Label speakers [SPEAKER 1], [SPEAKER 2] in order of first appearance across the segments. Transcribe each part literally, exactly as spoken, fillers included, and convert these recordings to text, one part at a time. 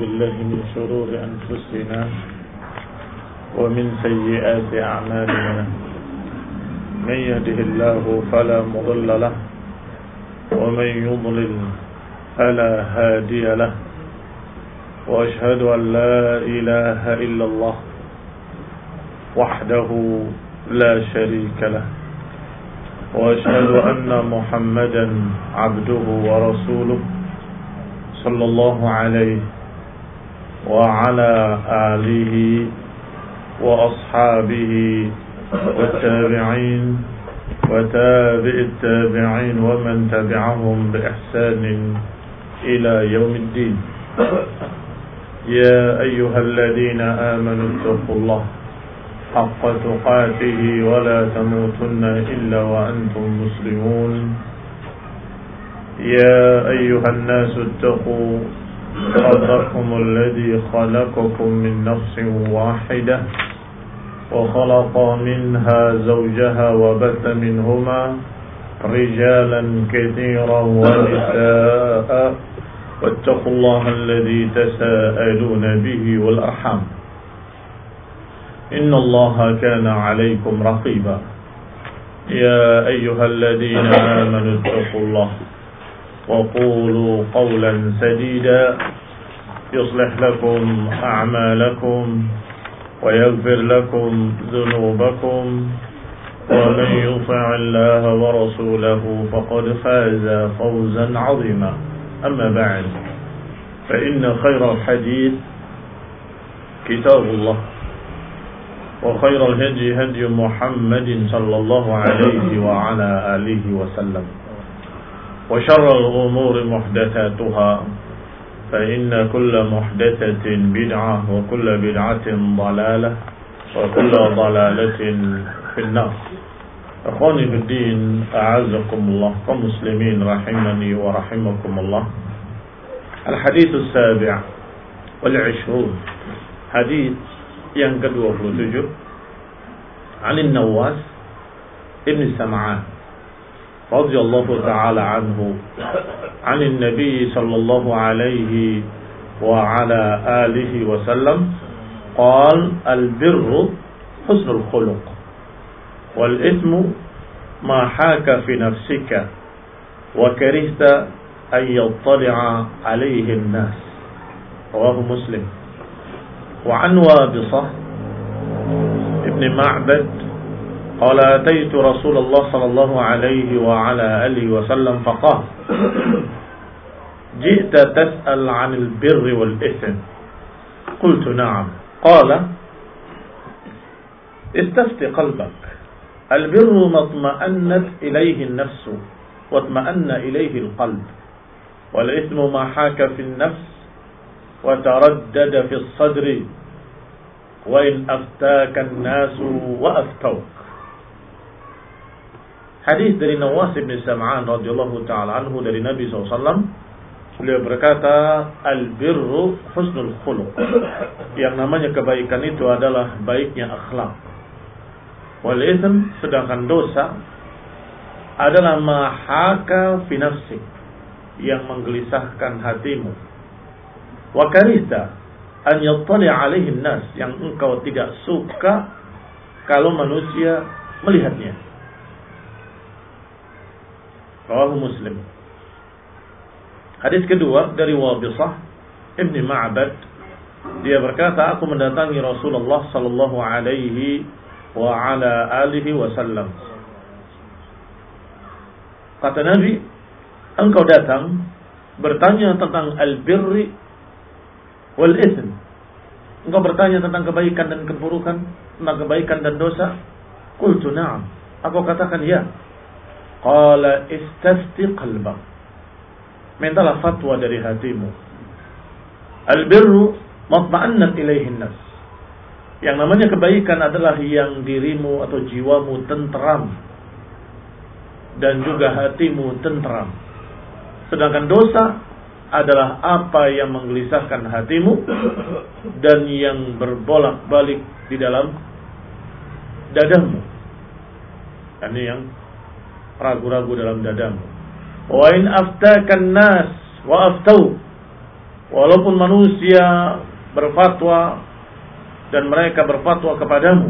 [SPEAKER 1] بالله من شرور أنفسنا ومن سيئات أعمالنا من يهده الله فلا مضل له ومن يضلل فلا هادي له وأشهد أن لا إله إلا الله وحده لا شريك له وأشهد أن محمدا عبده ورسوله صلى الله عليه وعلى آله وأصحابه والتابعين وتابع التابعين ومن تبعهم بإحسان إلى يوم الدين. يا أيها الذين آمنوا اتقوا الله حق تقاته ولا تموتن إلا وأنتم مسلمون. يا أيها الناس اتقوا ربكم الذي خلقكم من نفس واحدة وخلق منها زوجها وبث منهما رجالا كثيرا ونساء واتقوا الله الذي تساءلون به والأرحام إن الله كان عليكم رقيبا. يا أيها الذين آمنوا اتقوا الله وقولوا قولا سديدا يصلح لكم أعمالكم ويغفر لكم ذنوبكم ومن يطع الله ورسوله فقد فاز فوزا عظيما. أما بعد فإن خير الحديث كتاب الله وخير الهدي هدي محمد صلى الله عليه وعلى آله وسلم وشر الأمور محدثاتها فإن كل محدثة بدعة وكل بدعة ضلالة وكل ضلالة في النار. أخواني في الدين أعزكم الله كمسلمين رحمني ورحمكم الله. الحديث السابع والعشرون حديث yang kedua puluh tujuh عن النواس ابن سمعان رضي الله تعالى عنه عن النبي صلى الله عليه وعلى آله وسلم قال البر حسن الخلق والإثم ما حاك في نفسك وكرهت أن يطلع عليه الناس. رواه مسلم. وعن وابصة ابن معبد قال أتيت رسول الله صلى الله عليه وعلى آله وسلم فقال جئت تسأل عن البر والإثم قلت نعم. قال استفت قلبك البر ما اطمأنت إليه النفس واطمأن إليه القلب والإثم ما حاك في النفس وتردد في الصدر وإن أفتاك الناس وأفتوك. Hadis dari Nawas bin Sam'an radhiyallahu ta'ala anhu dari Nabi shallallahu alaihi wasallam. Beliau berkata, al-birru husnul khuluq. Yang namanya kebaikan itu adalah baiknya akhlak. Wal itsm, sedangkan dosa adalah mahaka fi nafsik, yang menggelisahkan hatimu. Wa karihta an yattali alaihi nas, yang engkau tidak suka kalau manusia melihatnya. Rawahu Muslim. Hadis kedua dari Wabisah Ibn Ma'bad, dia berkata, aku mendatangi Rasulullah sallallahu alaihi wa ala alihi wasallam. Kata Nabi, engkau datang bertanya tentang al-birri wal itsm. Engkau bertanya tentang kebaikan dan keburukan, tentang kebaikan dan dosa. Qultu na'am. Aku katakan ya. Qala istafti qalbak. Mintalah fatwa dari hatimu. Al-birru matma'annat ilaihi nas. Yang namanya kebaikan adalah yang dirimu atau jiwamu tenteram dan juga hatimu tenteram. Sedangkan dosa adalah apa yang menggelisahkan hatimu dan yang berbolak-balik di dalam dadamu. Ini yang ragu-ragu dalam dadamu. Wa in aftakan nas wa aftau walaupun manusia berfatwa dan mereka berfatwa kepadamu.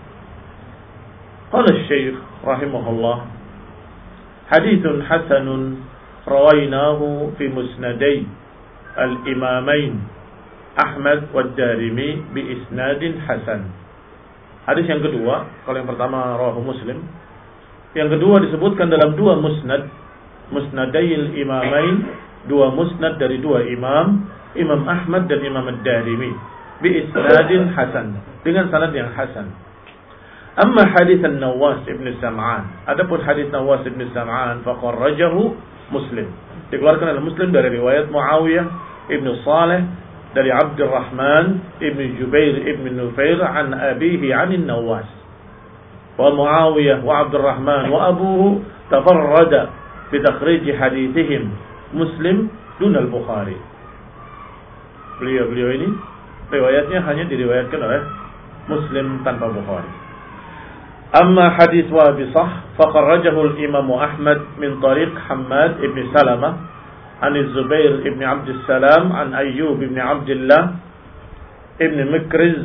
[SPEAKER 1] Qala Syekh rahimahullah, haditsun hasanun rawainahu fi musnadai al-imamain Ahmad wa Darimi bi isnadin hasan. Hadis yang kedua, kalau yang pertama rawahu Muslim, yang kedua disebutkan dalam dua musnad, musnadail imamain, dua musnad dari dua imam, Imam Ahmad dan Imam Ad-Darimi, bi isnadin hasan, dengan sanad yang hasan. Amma hadis An-Nawas ibn Sam'an, adapun hadis Nawas ibn Sam'an faqarrajahu Muslim, dikeluarkan oleh Muslim dari riwayat Muawiyah ibn Saleh dari Abdurrahman ibn Jubair ibn Nufair an abihi anin Nawas. Wa Muawiyah wa Abdurrahman wa abuhu tafarrada bi takhrij hadithihim Muslim dun al-Bukhari. Beliau-beliau ini riwayatnya hanya diriwayatkan oleh Muslim tanpa Bukhari. Amma hadis Wabisah faqarrajahu al-Imam Ahmad min tariq Hammad ibn Salamah عن الزبير ابن عبد السلام عن أيوب ابن عبد الله ابن مكرز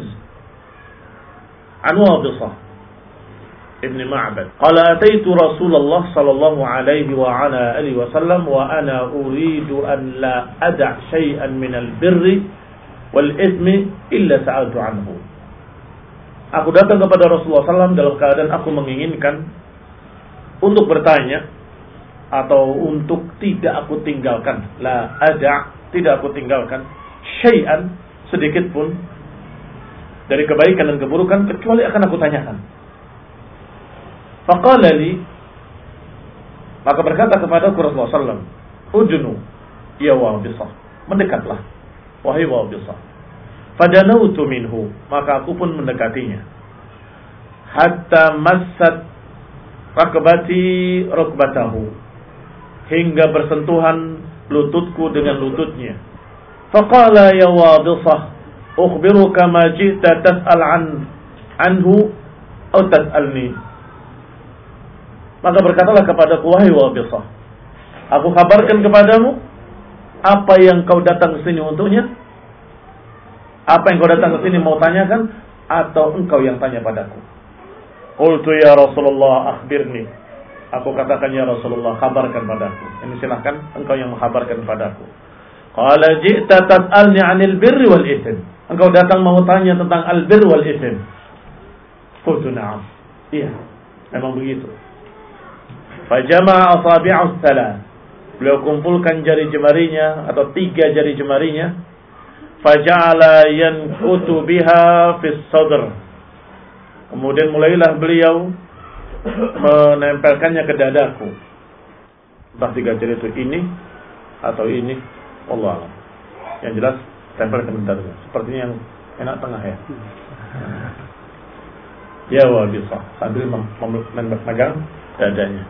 [SPEAKER 1] عن وابصة ابن معبد قال أتيت رسول الله صلى الله عليه وعلى آله وسلم وأنا أريد أن لا أدع شيئا من البر والإثم إلا سألت عنه. Aku datang kepada Rasulullah shallallahu alaihi wasallam dalam keadaan aku menginginkan untuk bertanya atau untuk tidak aku tinggalkan, la ada, tidak aku tinggalkan syai'an, sedikit pun dari kebaikan dan keburukan kecuali akan aku tanyakan. Faqala li, maka berkata kepada Rasulullah sallallahu alaihi wasallam, udnu ya Wabisah, mendekatlah wahai Wabisah. Fadanautu minhu, maka aku pun mendekatinya. Hatta massat rakbati rukbatahu, hingga bersentuhan lututku dengan lututnya. Faqala ya Wabisah, ukhbiruka ma ji'ta tas'al an anhu atau tas'alni. Maka berkatalah kepadaku, wahai Wabisah, aku kabarkan kepadamu apa yang kau datang ke sini untuknya, apa yang kau datang ke sini mau tanyakan, atau engkau yang tanya padaku. Qultu ya Rasulullah akhbirni, aku katakan ya Rasulullah, kabarkan padaku. Ini silahkan engkau yang mengkabarkan padaku. Qala ji'ta tas'alni 'anil birri wal ithm. Engkau datang mau tanya tentang al-birr wal ithm. Qultu na'am. Iya, memang begitu. Fajama'a asabi'u thalath. Beliau kumpulkan jari jemarinya atau tiga jari jemarinya. Faja'ala yanqutu biha fis sadr. Kemudian mulailah beliau menempelkannya ke dadaku. Entah tiga jari itu ini atau ini, Allah alam. Yang jelas tempelkan ke dadaku. Sepertinya yang enak tengah ya. Ya Wabisah, sambil memegang dadanya.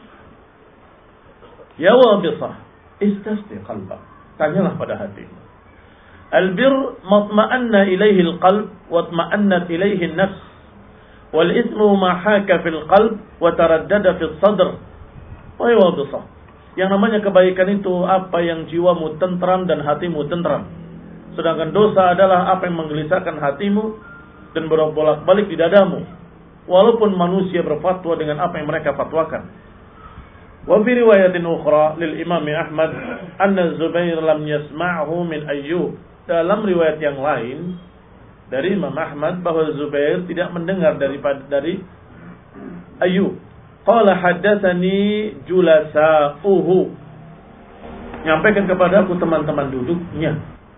[SPEAKER 1] Ya Wabisah, istasdi qalbak, tanyalah pada hatimu. Al-birr matma'anna ilaihi al-qalb wa tma'annat ilaihi an-nafs. Wal ithmu ma haka fil qalb wa taraddada fis sadr. Wahai Wabisah, yang namanya kebaikan itu apa yang jiwamu tentram dan hatimu tentram. Sedangkan dosa adalah apa yang menggelisahkan hatimu dan berbolak-balik di dadamu, walaupun manusia berfatwa dengan apa yang mereka fatwakan. Wa fi riwayatin ukhra lil Imam Ahmad anna Zubair lam yasma'hu min Ayyub. Dalam riwayat yang lain dari Imam Ahmad bahwa Zubair tidak mendengar daripada dari Ayyub. Qala haddatsani julasa'uhu, nyampaikan kepada aku teman-teman duduknya.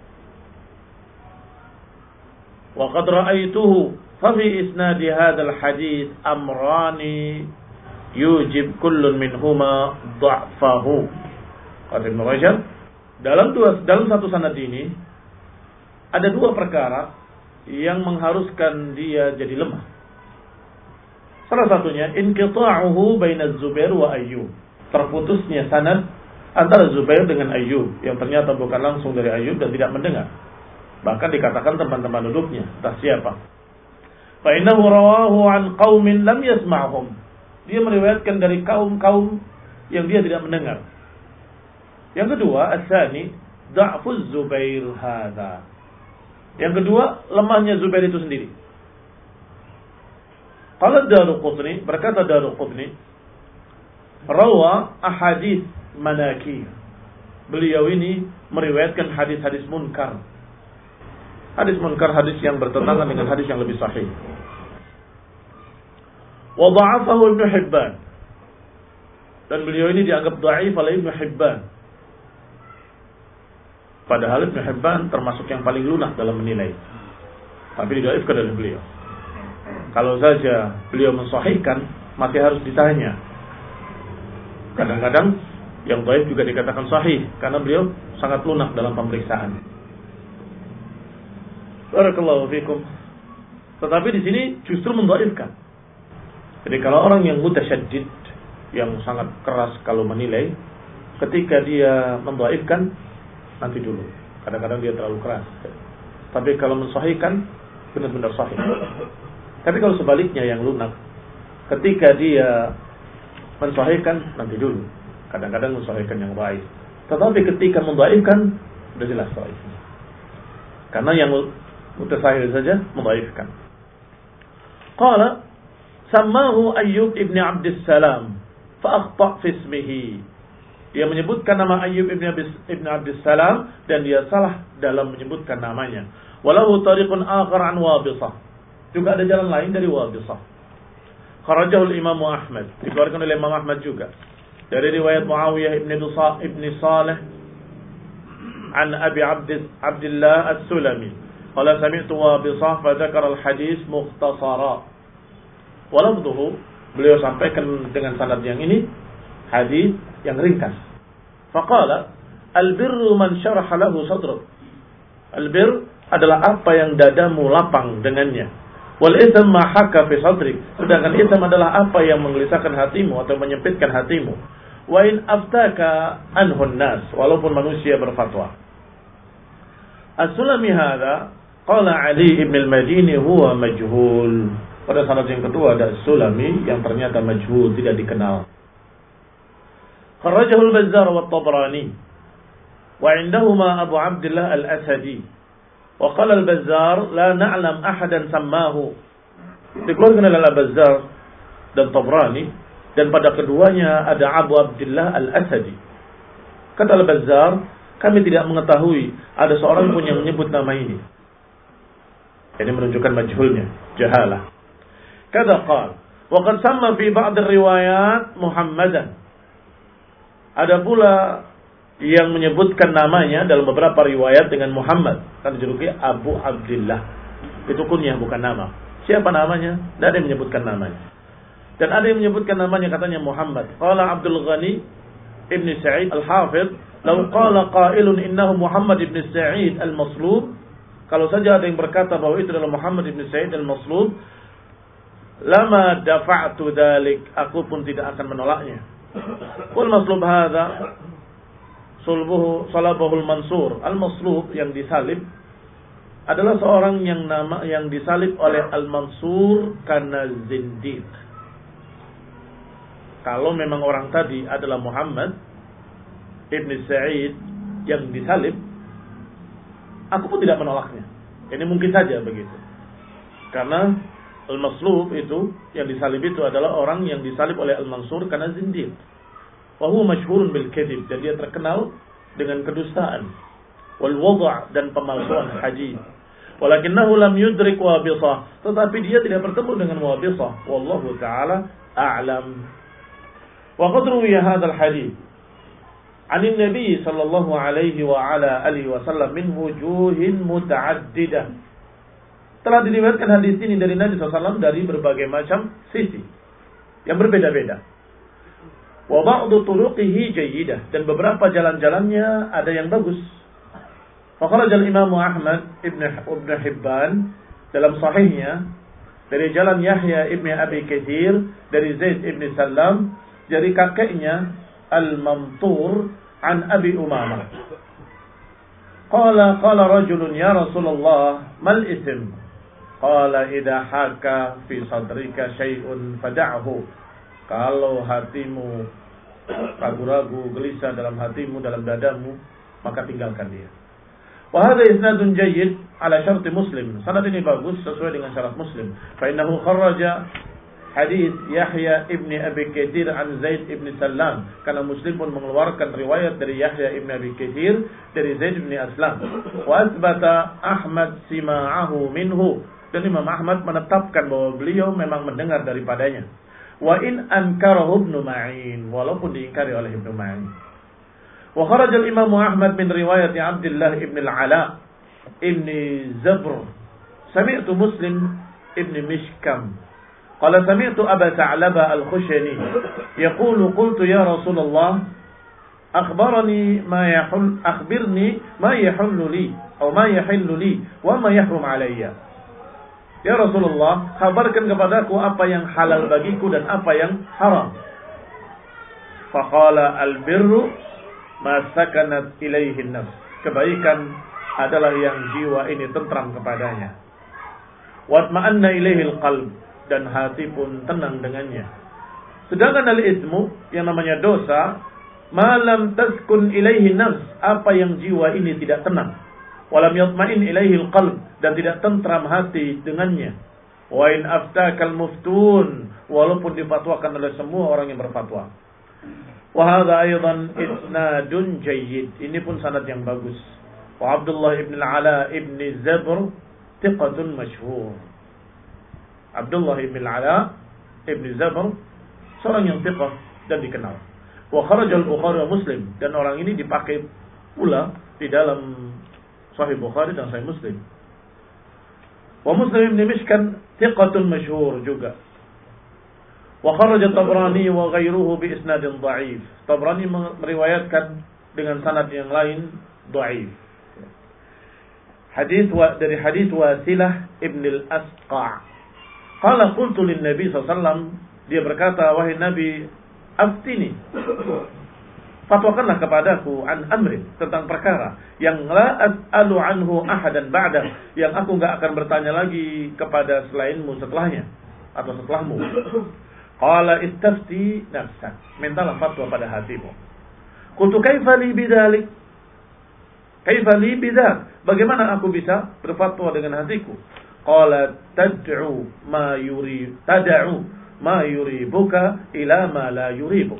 [SPEAKER 1] Wa qad ra'aituhu fa fi isnadi hadzal hadits amrani yujib kullun minhuma dha'fahu. Kata Ibnu Rajab, dalam dua dalam satu sanad ini ada dua perkara yang mengharuskan dia jadi lemah. Salah satunya inqita'uhu baina Zubair wa Ayyub, terputusnya sanad antara Zubair dengan Ayyub yang ternyata bukan langsung dari Ayyub dan tidak mendengar. Bahkan dikatakan teman-teman duduknya, entah siapa. Fa innahu rawahu an qaumin lam yasma'hum. Dia meriwayatkan dari kaum-kaum yang dia tidak mendengar. Yang kedua, as-sani, da'fuz Zubair hadza. Yang kedua, lemahnya Zubair itu sendiri. Qala Daruqutni, berkata Daruqutni, rawa ahadits manakir. Beliau ini meriwayatkan hadis-hadis munkar. Hadis munkar, hadis yang bertentangan dengan hadis yang lebih sahih. Wa dha'afahu Ibnu Hibban. Dan beliau ini dianggap dhaif oleh Ibnu Hibban. Padahal Ibnu Hibban termasuk yang paling lunak dalam menilai. Tapi didhaifkan oleh beliau. Kalau saja beliau mensahihkan, masih harus ditanya. Kadang-kadang yang dhaif juga dikatakan sahih karena beliau sangat lunak dalam pemeriksaan. Barakallahu fikum. Tetapi di sini justru mendhaifkan. Jadi kalau orang yang mutasyaddid, yang sangat keras kalau menilai, ketika dia mendhaifkan, nanti dulu. Kadang-kadang dia terlalu keras. Tapi kalau mensahihkan, benar-benar sahih. Tapi kalau sebaliknya yang lunak, ketika dia mensahihkan, nanti dulu. Kadang-kadang mensahihkan yang baik. Tetapi ketika mendhaifkan, sudah jelas sahih. Karena yang mutasahih saja mendhaifkan. Qala sammahu Ayyub ibn Abdussalam fa akhta fi ismihi. Dia menyebutkan nama Ayyub ibn ibn Abdussalam dan dia salah dalam menyebutkan namanya. Walahu tariqun akhar an Wabisah. Juga ada jalan lain dari Wabisah. Kharajahu al-Imam Ahmad. Dikeluarkan oleh Imam Ahmad juga. Dari riwayat Muawiyah ibn Dusa ibn Salih an Abi Abd Abdullah As-Sulami. Qala sami'tu Wabisah fa dzakara al-hadis mukhtasara. Walafdhuhu, beliau sampaikan dengan sanad yang ini hadis yang ringkas. Faqala al-birru man syaraha lahu sadruk. Al-birr adalah apa yang dadamu lapang dengannya. Wal itsm ma haka fi sadrik. Sedangkan itsm adalah apa yang menggelisahkan hatimu atau menyempitkan hatimu. Wa in aftaka anhu an-nas, walaupun manusia berfatwa. As-Sulami hadza qala Ali ibn al-Madini huwa majhul. Pada sanad yang kedua ada As-Sulami yang ternyata majhul, tidak dikenal. Kharrajahu al-Bazzar wa at-Tabrani wa 'indahuma Abu Abdullah al-Asadi. Wa qala al-Bazzar la na'lam ahadan sammahu. Dikeluarkan oleh al-Bazzar dan Tabrani, dan pada keduanya ada Abu Abdullah al-Asadi. Kata al-Bazzar, kami tidak mengetahui ada seorang pun yang menyebut nama ini. Ini menunjukkan majhulnya, jahalah. Kata qal, wa qad samma fi ba'd ar-riwayat Muhammadan. Ada pula yang menyebutkan namanya dalam beberapa riwayat dengan Muhammad, kan dijuluki Abu Abdullah. Itu kunyah bukan nama. Siapa namanya? Tidak ada yang menyebutkan namanya. Dan ada yang menyebutkan namanya katanya Muhammad. Qala Abdul Ghani Ibn Sa'id Al-Hafidh, law qala qailun innahu Muhammad ibn Sa'id Al-Maslub, kalau saja ada yang berkata bahwa itu adalah Muhammad ibn Sa'id Al-Maslub, lama dafa'tu dzalik, aku pun tidak akan menolaknya. Wal maslub hadza sulbuhu salabahul Mansur. Al-Maslub yang disalib adalah seorang yang nama yang disalib oleh Al-Mansur karena zindiq. Kalau memang orang tadi adalah Muhammad ibn Sa'id yang disalib, aku pun tidak menolaknya. Ini mungkin saja begitu. Karena Al-Maslub itu, yang disalib itu adalah orang yang disalib oleh Al-Mansur karena zindiq. Wa huwa masyhurun bil kadhib, dan dia terkenal dengan kedustaan. Wal wad' dan pemalsuan haji. Walakinnahu lam yudrik Wabisah, tetapi dia tidak bertemu dengan Wabisah. Wallahu taala a'lam. Wa qad ruwiya hadzal hadits 'an an-nabi sallallahu alaihi wa ala alihi wasallam min wujuhin muta'addidah. Telah diriwayatkan hadis ini dari Nabi sallallahu alaihi wasallam dari berbagai macam sisi yang berbeda-beda. Wa ba'du turuqihi jayyidah, dan beberapa jalan-jalannya ada yang bagus. Fa kharaja al-Imam Ahmad ibn Ibn Hibban dalam sahihnya dari jalan Yahya ibn Abi Katsir dari Zaid ibn Salam dari kakeknya Al-Mamtur an Abi Umamah. Qala qala rajulun ya Rasulullah mal ism? Qala idza haka fi sadrika syai'un fad'ahu. Kalau hatimu ragu-ragu, gelisah dalam hatimu, dalam dadamu, maka tinggalkan dia. Wa hadha isnadun jayyid ala syarti Muslim. Sanad ini bagus sesuai dengan syarat Muslim. Fa innahu kharraja hadis Yahya ibni Abi Katsir an Zaid ibni Salam. Karena Muslim pun mengeluarkan riwayat dari Yahya ibni Abi Katsir dari Zaid ibni Aslam. Wa asbata Ahmad sima'ahu minhu. Dan Imam Ahmad menetapkan bahwa beliau memang mendengar daripadanya. Wa in ankarahu Ibnu Ma'in, walaupun diingkari oleh Ibnu Ma'in. Wa kharaja al-Imam Ahmad min riwayat Abdullah ibn al-Ala ibn Zabr. Sami'tu Muslim ibn Mishkam qala sami'tu Aba Tha'laba al-Khushani yaqulu qultu ya Rasulullah akhbarani ma yahul akhbirni ma yahullu li aw ma yahillu li wa ma yahrum alayya. Ya Rasulullah, kabarkan kepadaku apa yang halal bagiku dan apa yang haram. Faqala al-birru ma sakanat ilaihi nafs. Kebaikan adalah yang jiwa ini tentram kepadanya. Wa atma'anna ilaihi al-qalb, dan hati pun tenang dengannya. Sedangkan al-itsmu, yang namanya dosa, ma lam taskun ilaihi nafs, apa yang jiwa ini tidak tenang. Walam yatma'in ilaihi al-qalb, dan tidak tentram hati dengannya. Wa in aftakal muftun, walaupun difatwakan oleh semua orang yang berfatwa. Wa hadha aidan isnadun jayyid. Ini pun sanad yang bagus. Wa Abdullah ibn al-Ala ibn Zabr thiqatun masyhur. Abdullah ibn al-Ala ibn Zabr seorang yang thiqah dan dikenal. Wa kharaja al-Bukhari wa Muslim, dan orang ini dipakai pula di dalam Sahih Bukhari dan Sahih Muslim. Wa Muslim ibn Mishkan thiqatun masyhur juga. Wa kharaja Tabrani wa ghairuhu bi isnadin dha'if. Tabrani meriwayatkan dengan sanad yang lain dha'if. Hadis wa dari hadis Wasilah ibn al-Asqa'. Qala qultu lin Nabi sallallahu alaihi wasallam, dia berkata, wahai Nabi, aftini, fatwakanlah kepadaku an amrin, tentang perkara yang la as'alu anhu ahadan ba'da, yang aku enggak akan bertanya lagi kepada selainmu setelahnya atau setelahmu. Qala istafti nafsak, mintalah fatwa pada hatimu. Qultu kaifa li bidzalik? Kaifa li bidzak? Bagaimana aku bisa berfatwa dengan hatiku? Qala tad'u ma yuri tad'u ma yuribuka ila ma la yuribuk.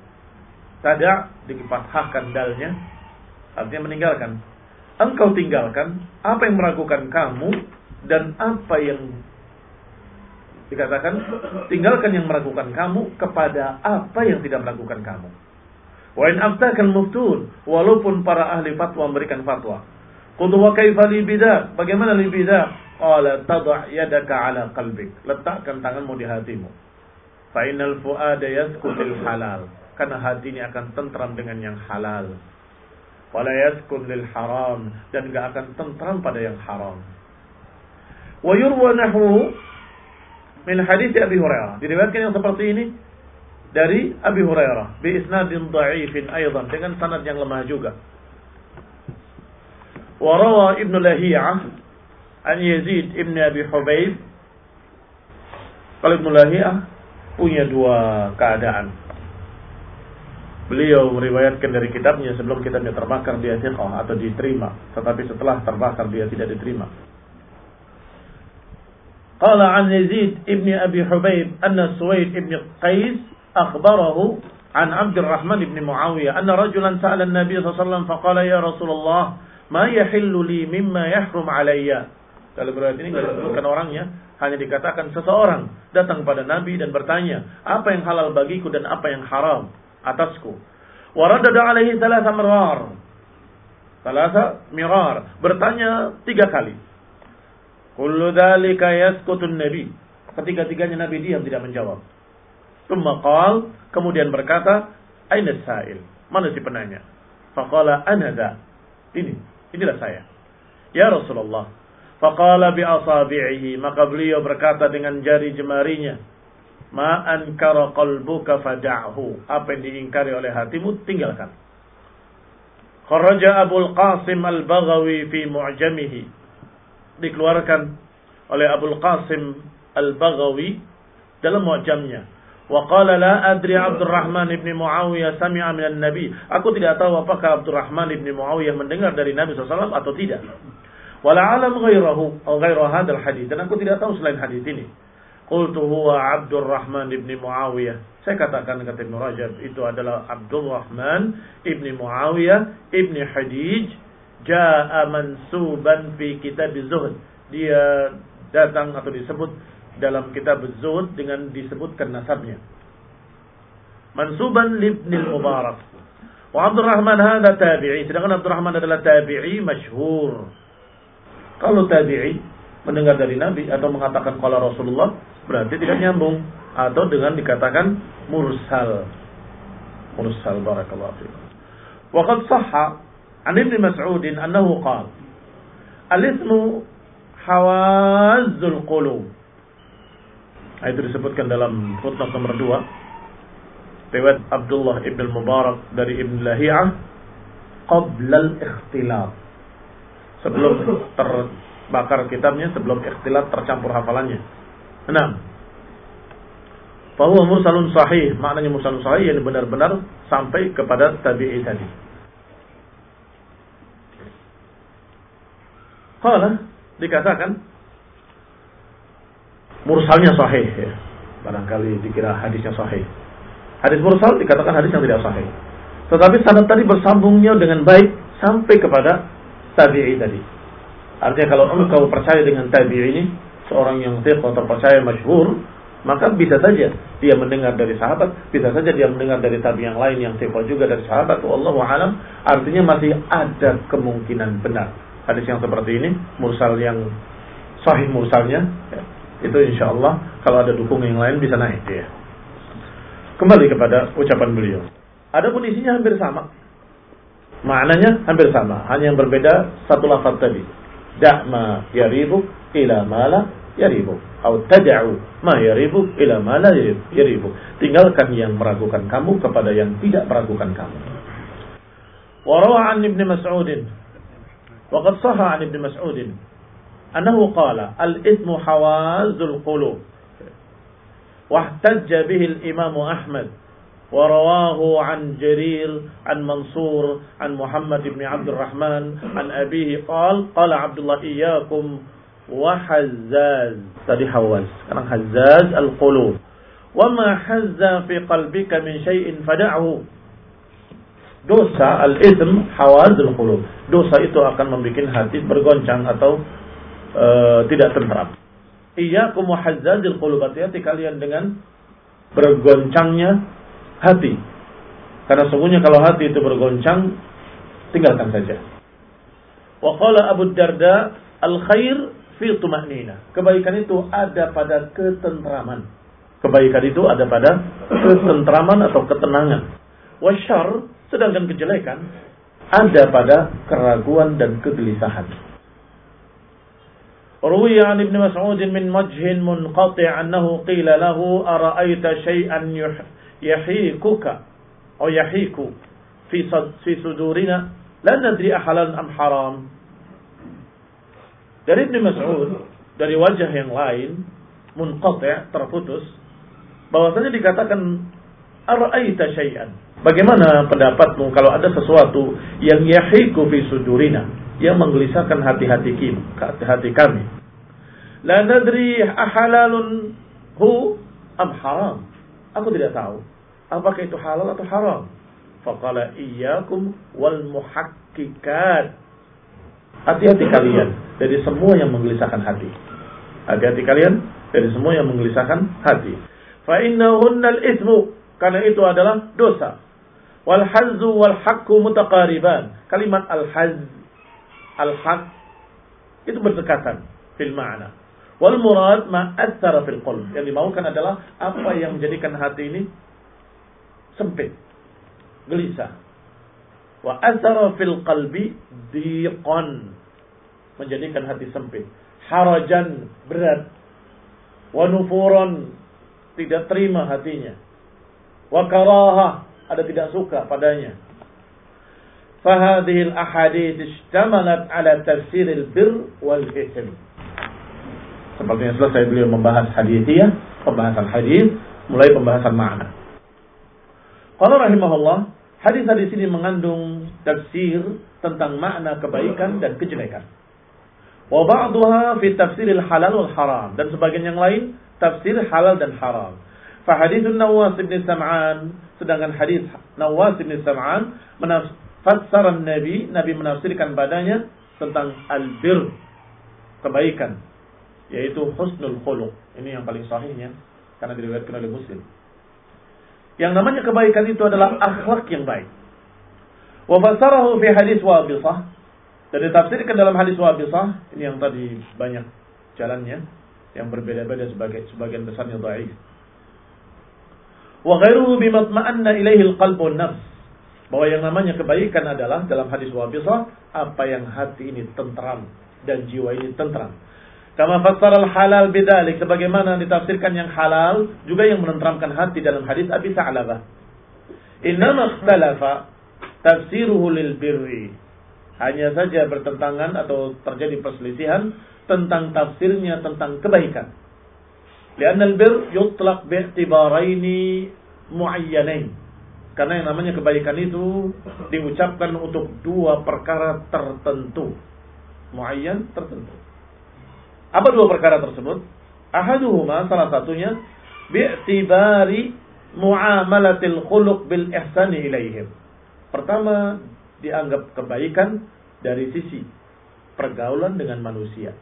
[SPEAKER 1] Tada' difathahkan dalnya, artinya meninggalkan. Engkau tinggalkan apa yang meragukan kamu dan apa yang dikatakan tinggalkan yang meragukan kamu kepada apa yang tidak meragukan kamu. Wa in aftakal muftun, walaupun para ahli fatwa memberikan fatwa. Qul wa kaifa li bidzak? Bagaimana li bidzak? Qala tad'a yadaka ala qalbik. Letakkan tanganmu di hatimu. Fa innal fuada yaskutul halal. Karena hati ini akan tentram dengan yang halal. Wala yaskun lil haram, dan enggak akan tentram pada yang haram. Wa yurwa nahwu min hadits Abi Hurairah. Diriwayatkan yang seperti ini dari Abi Hurairah bi isnadin dha'ifin aidan, dengan sanad yang lemah juga. Wa rawa Ibnu Lahiyah an Yazid ibn Abi Hubayb. Kalau Ibnu Lahiyah punya dua keadaan. Beliau meriwayatkan dari kitabnya, sebelum kitabnya terbakar dia thiqah atau diterima, tetapi setelah terbakar dia tidak diterima. Qala an Yazid ibn Abi Hubayb anna Suwaid ibn Qais akhbarahu an Abdurrahman ibn Muawiyah anna rajulan sa'ala an-nabiy sallallahu alaihi wasallam faqala ya Rasulullah ma yahillu li mimma yahrum alayya. Kalau riwayat ini enggak disebutkan orangnya, hanya dikatakan seseorang datang pada Nabi dan bertanya, apa yang halal bagiku dan apa yang haram atasku. Waradada alaihi thalatha mirar. Thalatha mirar, bertanya tiga kali. Kullu dzalika yaskutun nabi. Ketiga-tiganya Nabi diam, tidak menjawab. Tsumma qala, kemudian berkata, aina sa'il? Mana si penanya? Faqala ana dza. Ini, inilah saya. Ya Rasulullah. Faqala bi asabi'ihi, maka beliau berkata dengan jari jemarinya, ma ankara qalbuka fada'hu, apa yang diingkari oleh hatimu tinggalkan. Kharaja Abul Qasim Al-Baghawi fi Mu'jamihi, dikeluarkan oleh Abul Qasim Al-Baghawi dalam Mu'jamnya. Wa qala la adri Abdurrahman ibn Muawiyah sami'a minan Nabi. Aku tidak tahu apakah Abdurrahman ibn Muawiyah mendengar dari Nabi sallallahu alaihi wasallam atau tidak. Wala alam ghairahu atau ghaira hadzal hadits. Dan aku tidak tahu selain hadis ini. Qultu huwa Abdurrahman ibn Muawiyah. Saya katakan kata Ibnu Rajab itu adalah Abdurrahman ibn Muawiyah ibn Hadij jaa mansuban fi kitab az-zuhd. Dia datang atau disebut dalam kitab az-zuhd dengan disebutkan nasabnya. Mansuban li Ibn al-Mubarak. Wa Abdurrahman hadha tabi'i. Sedangkan Abdurrahman adalah tabi'i masyhur. Kalau tabi'i mendengar dari Nabi atau mengatakan qala Rasulullah berarti tidak nyambung atau dengan dikatakan mursal. Mursal barakallahu fiikum. Wa qad sahha an Ibn Mas'ud annahu qala al-ithmu hawazul qulub. Itu disebutkan dalam footnote nomor dua. Riwayat Abdullah ibn al-Mubarak dari Ibn Lahiyah qabla al-ikhtilaf. Sebelum terbakar kitabnya, sebelum ikhtilaf tercampur hafalannya. enam. Fahuwa mursalun sahih. Maknanya mursalun sahih yang benar-benar sampai kepada tabi'i tadi. Qala dikatakan mursalnya sahih ya. Barangkali dikira hadisnya sahih. Hadis mursal dikatakan hadis yang tidak sahih. Tetapi sanad tadi bersambungnya dengan baik sampai kepada tabi'i tadi. Artinya kalau engkau percaya dengan tabi'i ini, seorang yang thiqah terpercaya masyhur, maka bisa saja dia mendengar dari sahabat, bisa saja dia mendengar dari tabi yang lain yang thiqah juga dari sahabat. Wallahu a'lam. Artinya masih ada kemungkinan benar. Hadis yang seperti ini, mursal yang sahih mursalnya, ya, itu insyaallah kalau ada dukungan yang lain bisa naik dia. Kembali kepada ucapan beliau. Adapun isinya hampir sama. Maknanya hampir sama, hanya yang berbeda satu lafaz tadi. Da' ma yaribu ila ma la yaribu, atau tad'u ma yaribu ila ma la yaribu. Tinggalkan yang meragukan kamu kepada yang tidak meragukan kamu. Wa rawa an Ibnu Mas'ud wa qad sahha an Ibnu Mas'ud annahu qala al-ithmu hawazul qulub. واحتج به الإمام أحمد ورواه عن جرير عن منصور عن محمد بن عبد الرحمن عن أبيه قال قال عبد الله إياكم وحزاز tadi hawaz sekarang hazaz al-qulub وما حز في قلبك من شيء فدعه. Dosa al-ithm hawaz al-qulub, dosa itu akan membuat hati bergoncang atau uh, tidak tentram. Iyyakum wa hazzazil qulub, hati kalian dengan bergoncangnya hati. Karena sungguhnya kalau hati itu bergoncang, tinggalkan saja. Wa qala Abu Darda, al-khair fi tuma'ninah. Kebaikan itu ada pada ketentraman. Kebaikan itu ada pada ketentraman atau ketenangan. Wa syarr, sedangkan kejelekan ada pada keraguan dan kegelisahan. روي عن ابن مسعود من وجه منقطع أنه قيل له أرأيت شيئا يحيكك أو يحيك في في صدورنا لا ندري أحلال أم حرام. Dari Ibn Mas'ud dari wajah yang lain munqati' terputus bahwasanya dikatakan ara'aita syai'an, bagaimana pendapatmu kalau ada sesuatu yang yahiku fi sudurina, yang menggelisahkan hati-hati kami, hati kami. La nadri ahalalun hu am haram. Aku tidak tahu apakah itu halal atau haram. Faqala iyyakum wal muhakkikat. Hati-hati kalian dari semua yang menggelisahkan hati. Hati-hati kalian dari semua yang menggelisahkan hati. Fa innahunnal itsmu, karena itu adalah dosa. Wal hazzu wal haqqu mutaqariban. Kalimat al-hazz al-haq itu berdekatan fil ma'na. Wal murad ma athara fil qalb. Yang dimaukan adalah apa yang menjadikan hati ini sempit, gelisah. Wa athara fil qalbi diqan, menjadikan hati sempit. Harajan, berat. Wa nufuran, tidak terima hatinya. Wa karahah, ada tidak suka padanya. فهذه الأحاديث اشتملت على تفسير البر والإثم. Sepertinya selesai beliau membahas hadithiyah, pembahasan hadis, mulai pembahasan makna. Qala rahimahullah, hadis-hadis ini mengandung tafsir tentang makna kebaikan dan kejelekan. Wa ba'daha fi tafsiril halal wal haram, dan sebagian yang lain tafsir halal dan haram. Fa haditsun Nawas bin Sam'an, sedangkan hadis Nawas bin Sam'an menafsir Nabi, Nabi menafsirkan padanya tentang albir, kebaikan, yaitu husnul khuluq. Ini yang paling sahihnya karena diriwayatkan oleh Muslim. Yang namanya kebaikan itu adalah akhlak yang baik. Wa fassarahu fi hadis Wabithah, dan ditafsirkan dalam hadis Wabithah, ini yang tadi banyak jalannya, yang berbeda-beda, sebagai sebagian besarnya dhaif. Wa ghairuhu bimatma'anna ilaihi al-qalb wan nafs, bahwa yang namanya kebaikan adalah dalam hadis Wabithah apa yang hati ini tentram dan jiwa ini tentram. Kama fassara al-halal bidzalik, sebagaimana ditafsirkan yang halal juga yang menenteramkan hati dalam hadis Abi Sa'labah. Innama ikhtalafa tafsiruhu lil birri, hanya saja bertentangan atau terjadi perselisihan tentang tafsirnya tentang kebaikan. Lianna al-birr yutlaq bi'tibaraini muayyanain, karena yang namanya kebaikan itu diucapkan untuk dua perkara tertentu, muayyan, tertentu. Apa dua perkara tersebut? Ahaduhuma, salah satunya, bi'tibari muamalatil khuluq bil ihsani ilaihim. Pertama, dianggap kebaikan dari sisi pergaulan dengan manusia,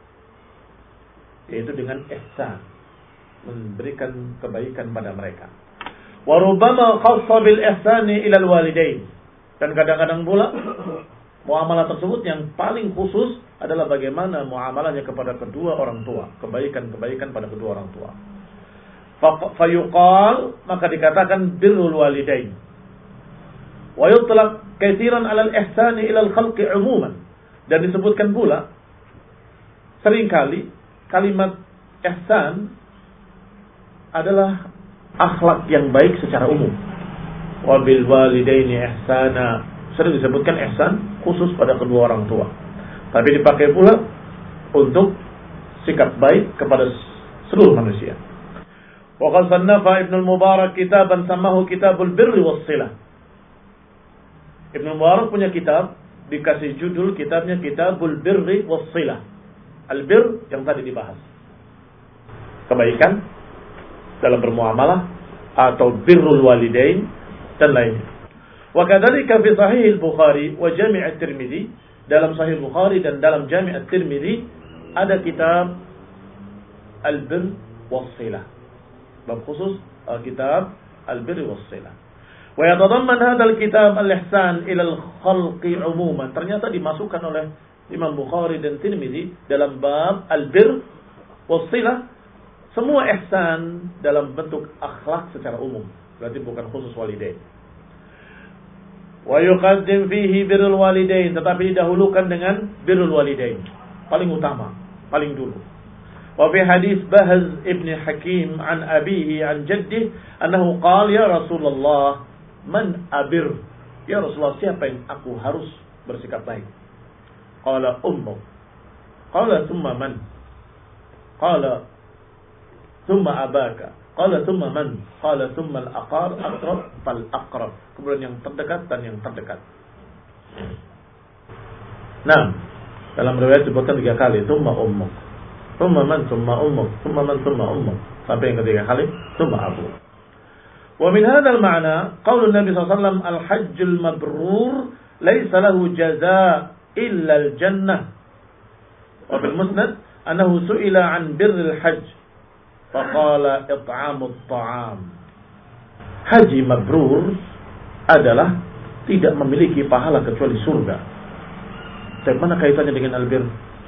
[SPEAKER 1] yaitu dengan ihsan, memberikan kebaikan pada mereka. Wa rubbama khassa bil ihsani ila al walidain, dan kadang-kadang pula muamalah tersebut yang paling khusus adalah bagaimana muamalahnya kepada kedua orang tua, kebaikan-kebaikan pada kedua orang tua. Fayuqal, maka dikatakan birrul walidain. Wa yutlaq katsiran 'ala al-ihsani ila al-khalqi 'umuman, dan disebutkan pula seringkali kalimat ihsan adalah akhlak yang baik secara umum. Wa bil walidaini ihsana, sering disebutkan ihsan khusus pada kedua orang tua, tapi dipakai pula untuk sikap baik kepada seluruh manusia. Wa qad sannafa Ibnu Mubarak kitaban samahu Kitabul Birri was-Silah. Ibnu Mubarak punya kitab, dikasih judul kitabnya Kitabul Birri was-Silah. Al-birr yang tadi dibahas, kebaikan dalam bermuamalah, atau birrul walidain dan lainnya. Wa kadzalika fi sahih al-Bukhari wa Jami' at-Tirmidzi, dalam sahih Bukhari dan dalam Jami' at-Tirmidzi ada kitab Al-Birr was-Silah, bab khusus kitab Al-Birr was-Silah. Wa yatadamman hadzal kitab al-ihsan ila al-khalqi 'umuman, ternyata dimasukkan oleh Imam Bukhari dan Tirmidzi dalam bab Al-Birr was-Silah semua ihsan dalam bentuk akhlak secara umum, berarti bukan khusus walidain. Wa yuqaddim fihi birrul walidain, tetapi didahulukan dengan birrul walidain, paling utama, paling dulu. Wa fi hadis Bahz ibn Hakim an abihi an jaddih annahu qala ya Rasulullah man abir, ya Rasulullah siapa yang aku harus bersikap baik? Qala ummuk. Qala thumma man? Qala thumma abaka. Qala thumma man? Qala thumma al-aqar aqrab fal aqrab. Kemudian yang terdekat dan yang terdekat. Nah, dalam riwayat disebutkan tiga kali, thumma ummuk, thumma man, thumma ummuk, thumma man, thumma ummuk, sampai yang ketiga kali, thumma abu. Wa min hadzal ma'na qaulun Nabi sallallahu alaihi wasallam al-hajjul mabrur laysa lahu jazaa illa al-jannah. Wa bil musnad annahu su'ila an birril hajj faqala it'amut ta'am. Haji mabrur adalah tidak memiliki pahala kecuali surga. Tapi mana kaitannya dengan albir?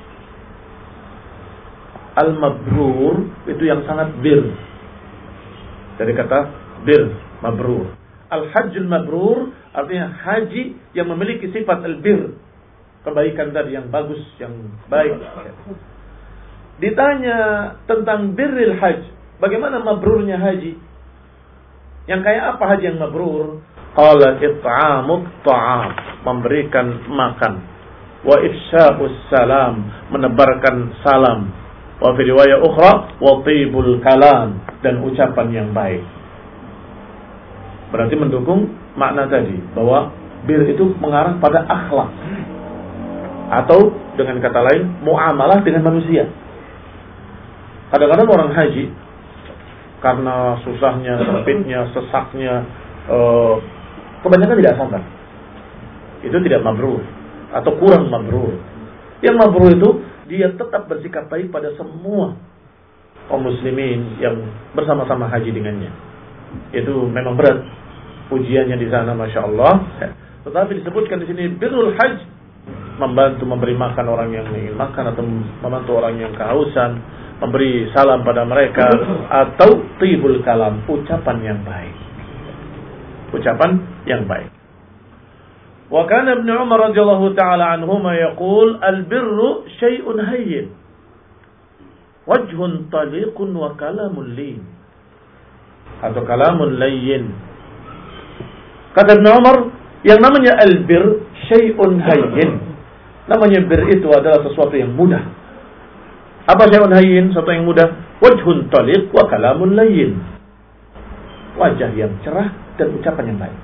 [SPEAKER 1] Al-mabrur itu yang sangat bir, dari kata bir, mabrur. Al-hajjul mabrur artinya haji yang memiliki sifat albir, kebaikan tadi yang bagus, yang baik. Ditanya tentang birril hajj, bagaimana mabrurnya haji? Yang kayak apa haji yang mabrur? Qala it'amut ta'am, memberikan makan. Wa ifsya'us salam, menebarkan salam. Wa fi riwayah ukhra wa tibul kalam, dan ucapan yang baik. Berarti mendukung makna tadi bahwa bir itu mengarah pada akhlak, atau dengan kata lain muamalah dengan manusia. Kadang-kadang orang haji karena susahnya, sempitnya, sesaknya, eh, kebanyakan tidak sabar. Itu tidak mabrur atau kurang mabrur. Yang mabrur itu dia tetap bersikap baik pada semua kaum muslimin yang bersama-sama haji dengannya. Itu memang berat ujiannya di sana, masya Allah. Tetapi disebutkan di sini birrul hajj, membantu memberi makan orang yang ingin makan, atau membantu orang yang kehausan, memberi salam pada mereka, atau tibul kalam, ucapan yang baik. Ucapan yang baik. Wa kana Ibnu Umar radhiyallahu ta'ala anhuma yaqul al-birru syai'un hayyin wajhun taliqun wa kalamun lin, atau kalamun layyin. Kata Ibnu Umar, yang namanya al-bir syai'un hayyin, namanya bir itu adalah sesuatu yang mudah. Apa syai'un hayyin? Sesuatu yang mudah. Wajhun taliq wa kalamun layyin, wajah yang cerah dan ucapan yang baik.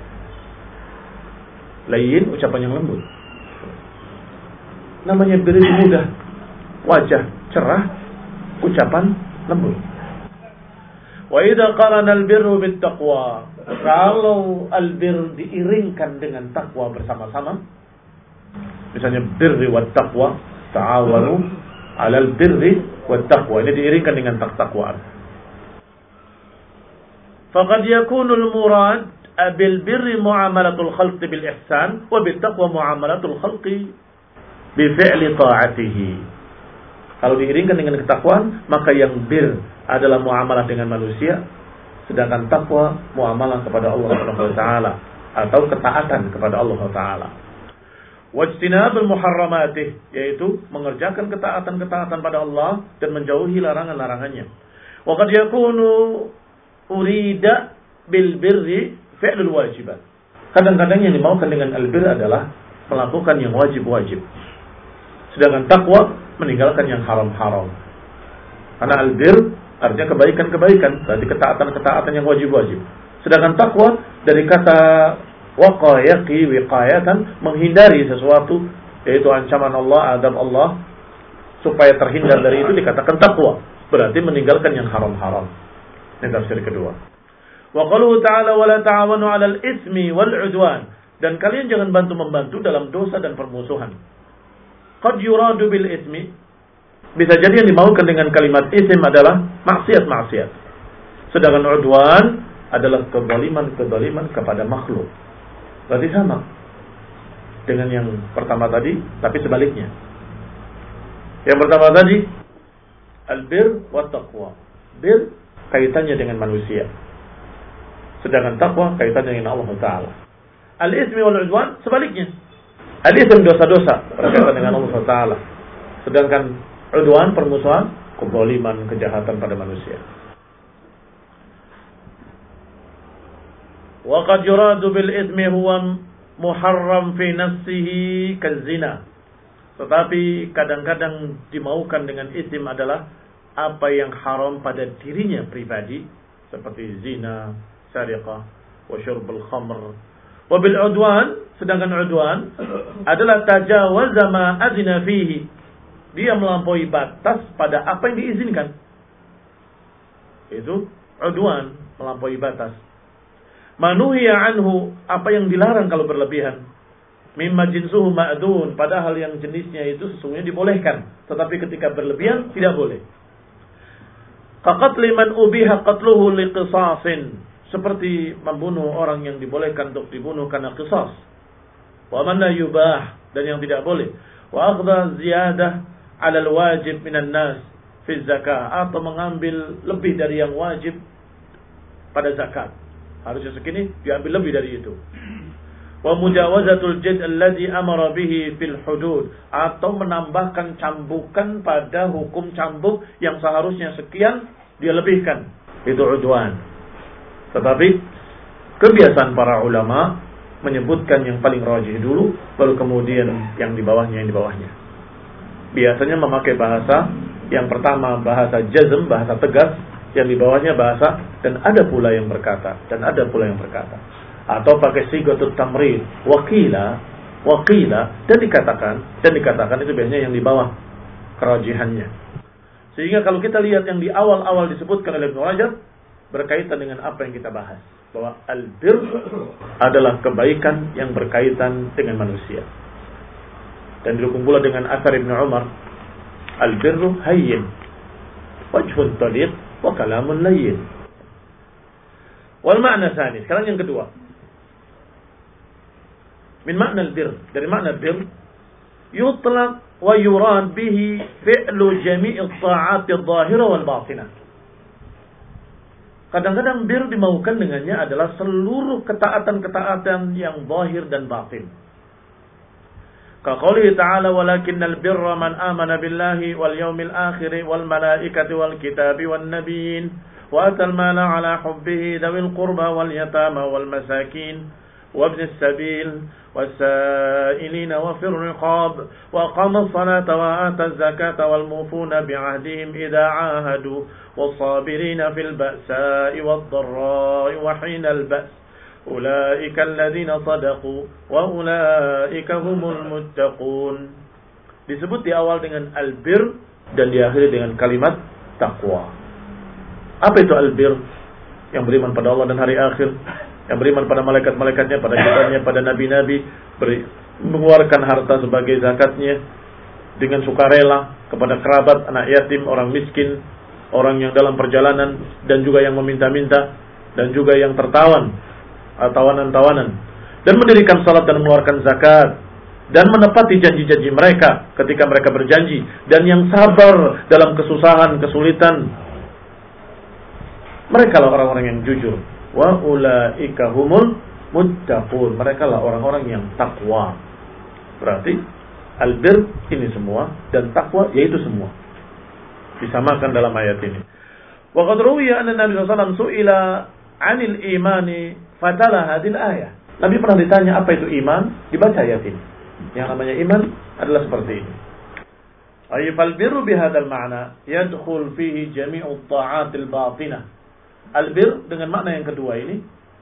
[SPEAKER 1] Layyin, ucapan yang lembut. Namanya bir itu mudah, wajah cerah, ucapan lembut. Wa idza qarana al-birru bit taqwa, kalau al-bir diiringkan dengan takwa bersama-sama, misalnya birri wat taqwa, ta'awanu 'alal birri wat taqwa, ini diiringkan dengan takwaan. Faqad yakunul murad bil birri muamalatul khalqi bil ihsan, wa bit taqwa muamalatul khalqi bi fi'li ta'atihi. Kalau diiringkan dengan ketakwaan, maka yang bir adalah muamalah dengan manusia, sedangkan takwa muamalah kepada Allah Subhanahu wa taala, atau ketaatan kepada Allah taala. Wajtinabul muharramatih, yaitu mengerjakan ketaatan-ketaatan pada Allah dan menjauhi larangan-larangannya. Wa qad yakunu urida bil birri fi'lul wajibat. Kadang-kadang yang dimaukan dengan albir adalah melakukan yang wajib-wajib, sedangkan takwa meninggalkan yang haram-haram. Karena albir artinya kebaikan-kebaikan, berarti ketaatan-ketaatan yang wajib-wajib. Sedangkan takwa dari kata waqa yaqi wiqayatan, menghindari sesuatu, yaitu ancaman Allah, adab Allah, supaya terhindar dari itu dikatakan takwa, berarti meninggalkan yang haram-haram. Ini tafsir kedua. Wa qaluhu ta'ala wa la ta'awanu 'alal ismi wal 'udwan, dan kalian jangan bantu-membantu dalam dosa dan permusuhan. Qad yuradu bil ismi, bisa jadi yang dimaukan dengan kalimat isim adalah maksiat-maksiat, sedangkan 'udwan adalah kezaliman-kezaliman kepada makhluk. Berarti sama dengan yang pertama tadi, tapi sebaliknya. Yang pertama tadi albir wa taqwa, bir kaitannya dengan manusia, sedangkan takwa kaitannya dengan Allah Taala. Al-ismi wal udwan sebaliknya. Al-ism dosa-dosa berkaitan dengan Allah Taala, sedangkan udwan permusuhan, kezaliman, kejahatan pada manusia. Wa qad yuradu bil ismi huwa muharram fi nafsihi kazina. Tetapi kadang-kadang dimaukan dengan isim adalah apa yang haram pada dirinya pribadi, seperti zina, sariqah, wa syurbul khamr. Wa bil udwan, sedangkan udwan adalah tajawaza ma adina fihi, dia melampaui batas pada apa yang diizinkan. Itu udwan, melampaui batas. Manuhiya anhu, apa yang dilarang kalau berlebihan. Mimma jinsuhu ma'dun, padahal yang jenisnya itu sesungguhnya dibolehkan, tetapi ketika berlebihan tidak boleh. Kaqatli man ubiha qatluhu liqisasin, seperti membunuh orang yang dibolehkan untuk dibunuh karena qisas. Wa man la yubah, dan yang tidak boleh. Wa akhdha ziyadah 'ala al-wajib minan nas fi zakah, atau mengambil lebih dari yang wajib pada zakat. Harusnya segini, diambil lebih dari itu. Wa mujawazatul jid alladhi amara bihi fil hudud, atau menambahkan cambukan pada hukum cambuk yang seharusnya sekian dia lebihkan. Itu udwan. Tetapi kebiasaan para ulama menyebutkan yang paling rajih dulu, baru kemudian yang di bawahnya yang di bawahnya. Biasanya memakai bahasa Yang pertama bahasa jazm, bahasa tegas, yang di bawahnya bahasa dan ada pula yang berkata dan ada pula yang berkata. Atau pakai sigatut tamrid, waqila, waqila dan dikatakan, dan dikatakan itu biasanya yang di bawah kerajihannya. Sehingga kalau kita lihat yang di awal-awal disebutkan oleh Ibnu Rajab berkaitan dengan apa yang kita bahas, bahwa al-bir adalah kebaikan yang berkaitan dengan manusia. Dan didukung pula dengan asar Ibnu Umar, al-birru hayyin wajhun taliq wa kalamun layyin. Wal ma'na tsani, sekarang yang kedua. Min makna al-bir, dari makna bir yutlaq wa yurad bihi fi'lu jami' at-ta'at adh-dhahirah wal batinah. Kadang-kadang bir dimaukan dengannya adalah seluruh ketaatan-ketaatan yang zahir dan batin. Kaqoulihi ta'ala walakinnal birra man amana billahi wal yawmil akhir wal malaikati wal kitabi wan nabiyyin wa atal mala ala hubbihi dhawil qurba wal yatama wal masakin wa ibnis sabil والسائلين وفي الرقاب وأقام الصلاة وآتى الزكاة والموفون بعهدهم إذا عاهدوا والصابرين في البأساء والضراء وحين البأس أولئك الذين صدقوا وأولئك هم المتقون. Disebut di awal dengan albir dan diakhiri dengan kalimat taqwa. Apa itu albir? Yang beriman pada Allah dan hari akhir, yang beriman pada malaikat-malaikatnya, pada kitabnya, pada nabi-nabi, beri, mengeluarkan harta sebagai zakatnya dengan sukarela kepada kerabat, anak yatim, orang miskin, orang yang dalam perjalanan, dan juga yang meminta-minta, dan juga yang tertawan, tawanan-tawanan, dan mendirikan salat dan mengeluarkan zakat, dan menepati janji-janji mereka ketika mereka berjanji, dan yang sabar dalam kesusahan, kesulitan. Mereka lah orang-orang yang jujur. Wa ulaika humul muttaqun. Mereka lah orang-orang yang takwa. Berarti albir ini semua dan takwa yaitu semua. Disamakan dalam ayat ini. Wa qad ruwiya anna Nabi sallallahu alaihi wasallam su'ila 'anil imani fatala hadhihi al-ayah. Nabi pernah ditanya apa itu iman, dibaca ayat ini. Yang namanya iman adalah seperti ini. Ay fal birru bi hadzal ma'na yadkhul fihi jami'u at-ta'atil batinah. Albir dengan makna yang kedua ini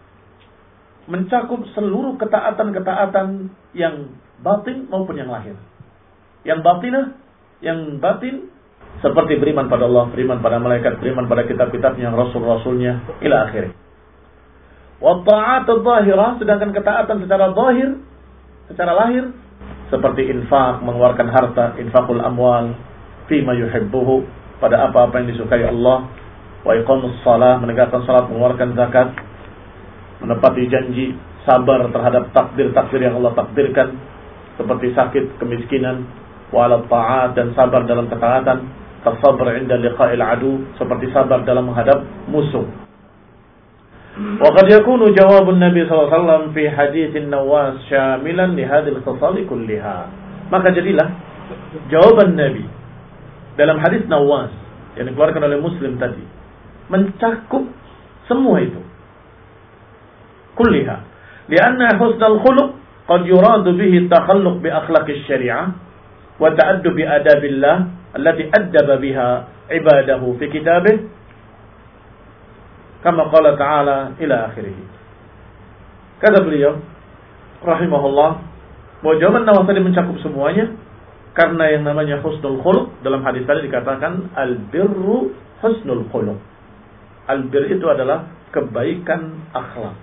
[SPEAKER 1] mencakup seluruh ketaatan-ketaatan yang batin maupun yang lahir. Yang batinah, yang batin seperti beriman pada Allah, beriman pada malaikat, beriman pada kitab-kitabnya, rasul-rasulnya, ila akhirnya. Wa ta'at adh-dhahirah, sedangkan ketaatan secara zahir, secara lahir seperti infak, mengeluarkan harta, infaqul amwal fi ma yuhibbuhu, pada apa-apa yang disukai Allah. Wa iqamus shalah, menegakkan salat, mengeluarkan zakat, menepati janji, sabar terhadap takdir-takdir yang Allah takdirkan seperti sakit, kemiskinan, wa ala ta'at, dan sabar dalam ketaatan, tasabr 'inda liqa'il adu, seperti sabar dalam menghadap musuh. Wa qad yakunu jawabun Nabi sallallahu alaihi wasallam fi haditsin Nawas syamilan li hadhil khisal kulliha. Maka jadilah jawaban Nabi dalam hadis Nawas yang dikeluarkan oleh Muslim tadi mencakup semua itu. Kulliha. Lianna husnul khuluq qad yuradu bihi takhalluq bi akhlaqis syari'ah wa ta'addub bi adabillah allati addaba biha ibadahu fi kitabih kama qala ta'ala ila akhirih. Kata beliau rahimahullah bahwa jawaban Nawas tadi mencakup semuanya karena yang namanya husnul khuluq dalam hadis tadi dikatakan al-birru husnul khuluq. Al-bir itu adalah kebaikan akhlak.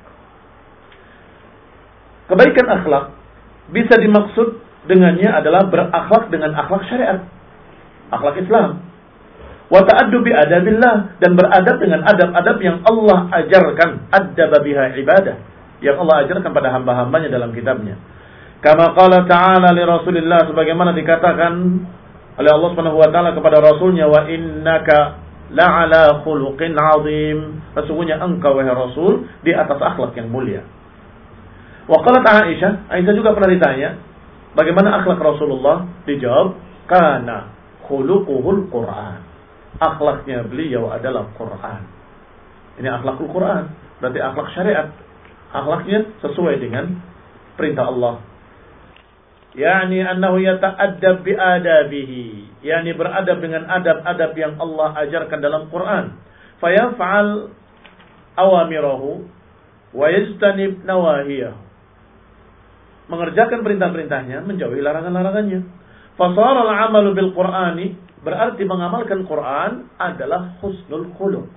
[SPEAKER 1] Kebaikan akhlak bisa dimaksud dengannya adalah berakhlak dengan akhlak syariat, akhlak Islam. Wa ta'addu bi adabillah, dan beradab dengan adab-adab yang Allah ajarkan, addaba biha ibadah, yang Allah ajarkan pada hamba-hambanya dalam kitabnya. Kama qala ta'ala li Rasulillah, sebagaimana dikatakan oleh Allah Subhanahu wa taala kepada rasulnya, wa innaka la'ala khuluqin 'azim, sesungguhnya engkau wahai Rasul di atas akhlak yang mulia. Wa qalat Aisyah, Aisyah juga pernah ditanya, bagaimana akhlak Rasulullah? Dijawab, kana khuluquhul Qur'an. Akhlaknya beliau adalah Quran. Ini akhlakul Quran, berarti akhlak syariat. Akhlaknya sesuai dengan perintah Allah Yani annahu yata'addab bi'adabihi. Yani beradab dengan adab-adab yang Allah ajarkan dalam Quran. Fayaf'al awamirahu wa yajtanib nawahiyahu. Mengerjakan perintah-perintahnya, menjauhi larangan-larangannya. Fasara al-'amalu bil Qur'ani, berarti mengamalkan Quran adalah husnul khuluq.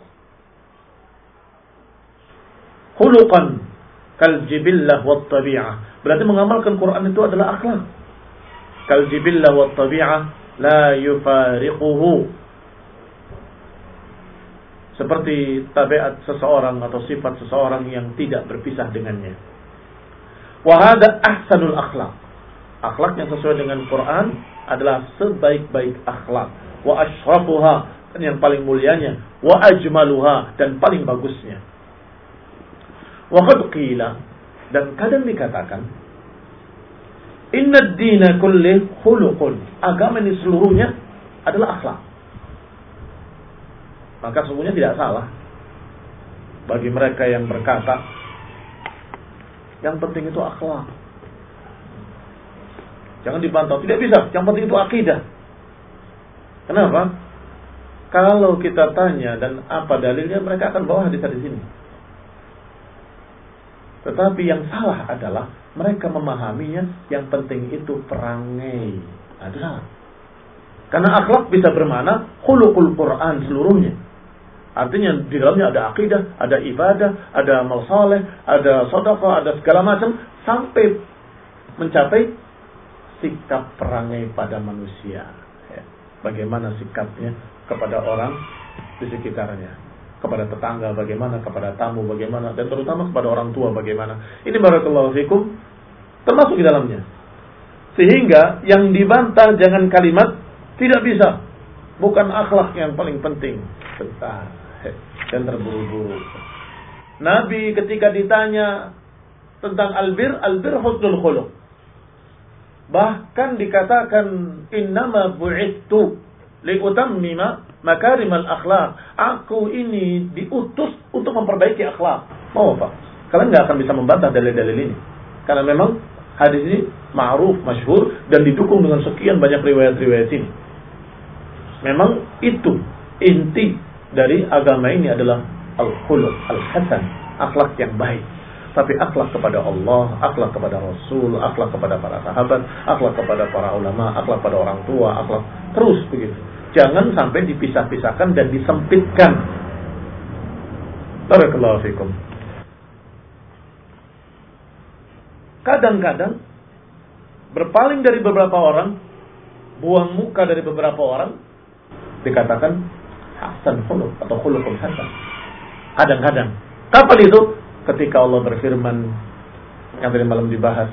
[SPEAKER 1] Khuluqan kal jibillah wat tabi'ah. Berarti mengamalkan Quran itu adalah akhlak. Kal jibillah wat tabi'ah la yufariquhu. Seperti tabiat seseorang atau sifat seseorang yang tidak berpisah dengannya. Wa hada ahsanul akhlak. Akhlak yang sesuai dengan Quran adalah sebaik-baik akhlak. Wa ashrafuha, dan yang paling mulianya. Wa ajmaluha, dan paling bagusnya. Wa qad qila, dan kadang dikatakan, inna ad-dina kulli khuluqun. Agama ini seluruhnya adalah akhlak. Maka sesungguhnya tidak salah bagi mereka yang berkata yang penting itu akhlak. Jangan dibantah, tidak bisa. Yang penting itu akidah. Kenapa? Kalau kita tanya dan apa dalilnya, mereka akan bawa hadis di sini. Tetapi yang salah adalah mereka memahaminya yang penting itu perangai. Adalah. Karena akhlak bisa bermakna khuluqul Quran seluruhnya. Artinya di dalamnya ada akidah, ada ibadah, ada amal saleh, ada sedekah, ada segala macam sampai mencapai sikap perangai pada manusia. Bagaimana sikapnya kepada orang di sekitarnya, kepada tetangga bagaimana, kepada tamu bagaimana, dan terutama kepada orang tua bagaimana. Ini barakallahu fikum termasuk di dalamnya. Sehingga yang dibantah jangan kalimat tidak bisa, bukan akhlak yang paling penting. Bentar. Dan terburu-buru. Nabi ketika ditanya tentang albir, albir husnul khuluq. Bahkan dikatakan innama bu'ittu liutammima makarimal akhlak. Aku ini diutus untuk memperbaiki akhlak. Mau apa? Kalian nggak akan bisa membantah dalil-dalil ini. Karena memang hadis ini ma'ruf, masyhur dan didukung dengan sekian banyak riwayat-riwayat ini. Memang itu inti dari agama ini adalah al-khuluq, al-hasan, akhlak yang baik. Tapi akhlak kepada Allah, akhlak kepada Rasul, akhlak kepada para sahabat, akhlak kepada para ulama, akhlak kepada orang tua, akhlak terus begitu. Jangan sampai dipisah-pisahkan dan disempitkan. Barakallahu fikum. Kadang-kadang berpaling dari beberapa orang, buang muka dari beberapa orang, dikatakan hasan khuluq atau khuluqul hasan. Kadang-kadang. Kapan itu? Ketika Allah berfirman yang tadi malam dibahas.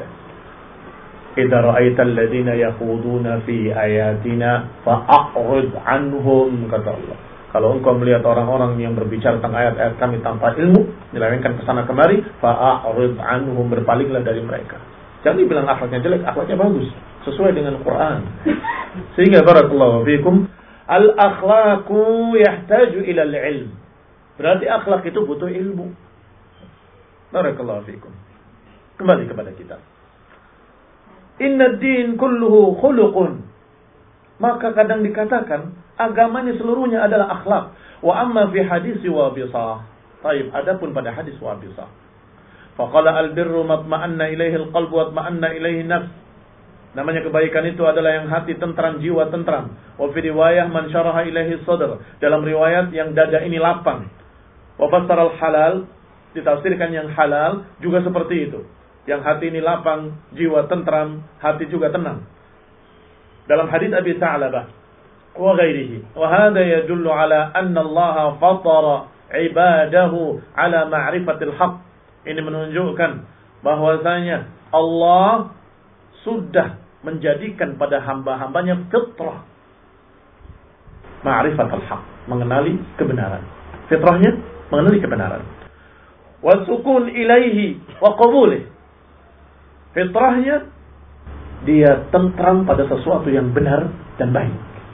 [SPEAKER 1] Idza ra'aital ladzina yaquduna fi ayatina fa'rid 'anhum, kata Allah. Kalau engkau melihat orang-orang yang berbicara tentang ayat-ayat kami tanpa ilmu, menyelewengkan ke sana kemari, fa'rid 'anhum, berpalinglah dari mereka. Jangan dibilang akhlaknya jelek, akhlaknya bagus, sesuai dengan Quran. Sehingga barakallahu fikum, al-akhlaqu yahtaju ila al-ilm. Berarti akhlak itu butuh ilmu. Barakallahu fikum. Kembali kepada kita. Inna ad-din kulluhu khuluqun. Maka kadang dikatakan agamanya seluruhnya adalah akhlak. Wa amma fi hadis Wabisah. Taib, adapun pada hadis Wabisah. Faqala al-birru matma'anna ilaihi al-qalbu wa matma'anna ilaihi nafs. Namanya kebaikan itu adalah yang hati tentram, jiwa tentram. Wa fi riwayah man syaraha ilaihi sadr. Dalam riwayat yang dada ini lapang. Wa fassara al-halal, ditafsirkan yang halal juga seperti itu. Yang hati ini lapang, jiwa tentram, hati juga tenang. Dalam hadis Abi Sa'labah wa ghairihi. Wa hadha yadullu ala anna Allah fatara ibadahu ala ma'rifatil haqq. Ini menunjukkan bahwasanya Allah sudah menjadikan pada hamba-hambanya fitrah ma'rifatul haq, mengenali kebenaran. Fitrahnya mengenali kebenaran. Wa sukun ilaihi wa qabulih. Fitrahnya dia tentram pada sesuatu yang benar dan baik.